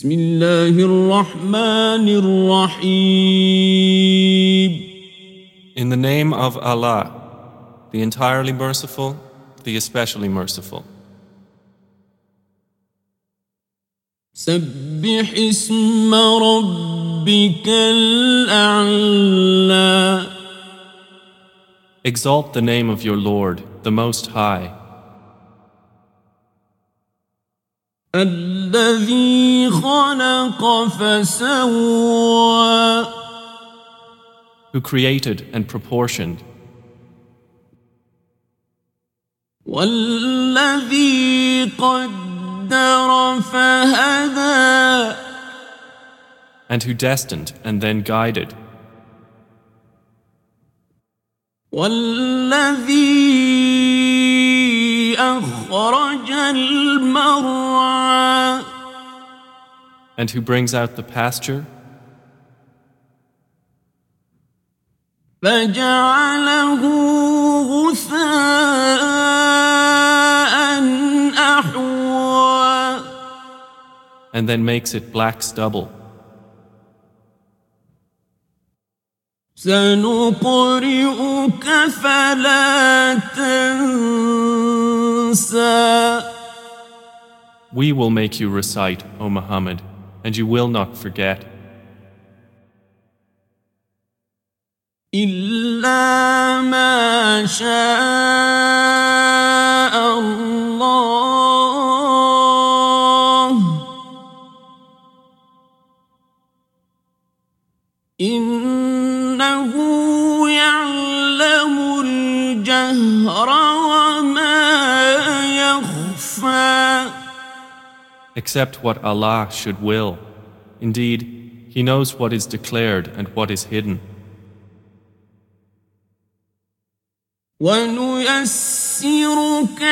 بسم الله الرحمن الرحيم. In the name of Allah, the entirely merciful, the especially merciful. سبح اسم ربك الأعلى. Exalt the name of your Lord, the Most High, الذي خلق فسوى who created and proportioned, والذي قدر فهدى and who destined and then guided, والذي أخرج المرعى and who brings out the pasture فجعله غثاء أحوى and then makes it black stubble. سنقرئك فلا تنسى. We will make you recite, O Muhammad, and you will not forget. إلا ما شاء الله إنه يعلم الجهر وما يخفى. Except what Allah should will. Indeed, He knows what is declared and what is hidden. وَنُيَسِّرُكَ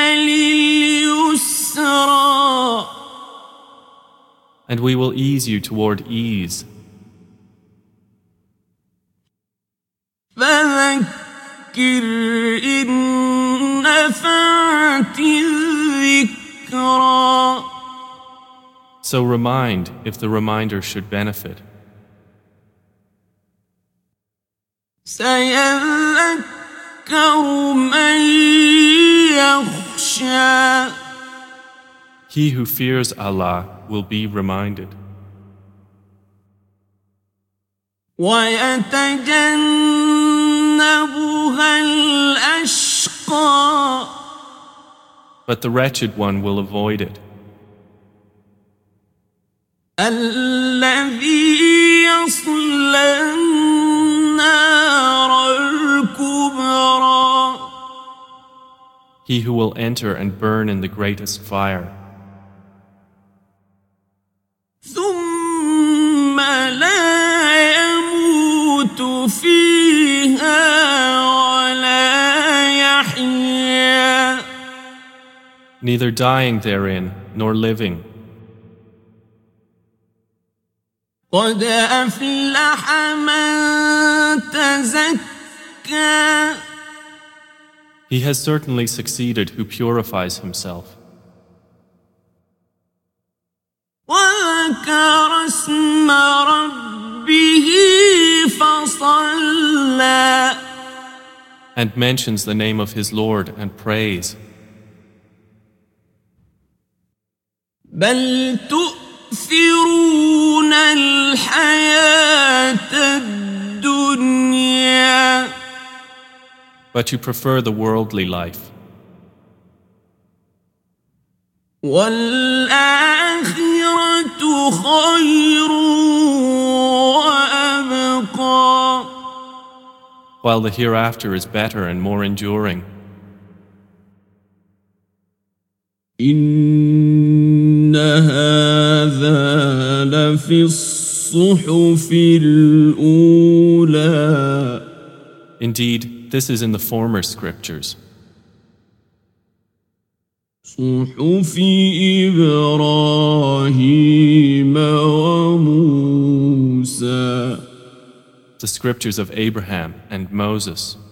لِلْيُسْرَى. And we will ease you toward ease. فَذَكِّرْ إِن نَّفَعَتِ الذِّكْرَى. So remind if the reminder should benefit. سَيَذَّكَّرُ مَن يَخْشَىٰ. He who fears Allah will be reminded. وَيَتَجَنَّبُهَا الْأَشْقَى. But the wretched one will avoid it. الَّذِي يَصْلَى النَّارَ الْكُبْرَى. He who will enter and burn in the greatest fire. ثُمَّ لَا يَمُوتُ فِيهَا وَلَا يَحْيَىٰ. Neither dying therein nor living. قَدْ أَفْلَحَ مَن تَزَكَّىٰ. He has certainly succeeded who purifies himself. وَذَكَرَ اسْمَ رَبِّهِ فَصَلَّىٰ. And mentions the name of his Lord and prays. بَلْ تُؤْثِرُونَ الْحَيَاةَ الدُّنْيَا. But you prefer the worldly life. وَالْآخِرَةُ خَيْرٌ وَأَبْقَىٰ. While the hereafter is better and more enduring. إِنَّ هَٰذَا لَفِي الصُّحُفِ الْأُولَىٰ. Indeed, this is in the former scriptures. صُحُفِ إِبْرَاهِيمَ وَمُوسَىٰ. The scriptures of Abraham and Moses.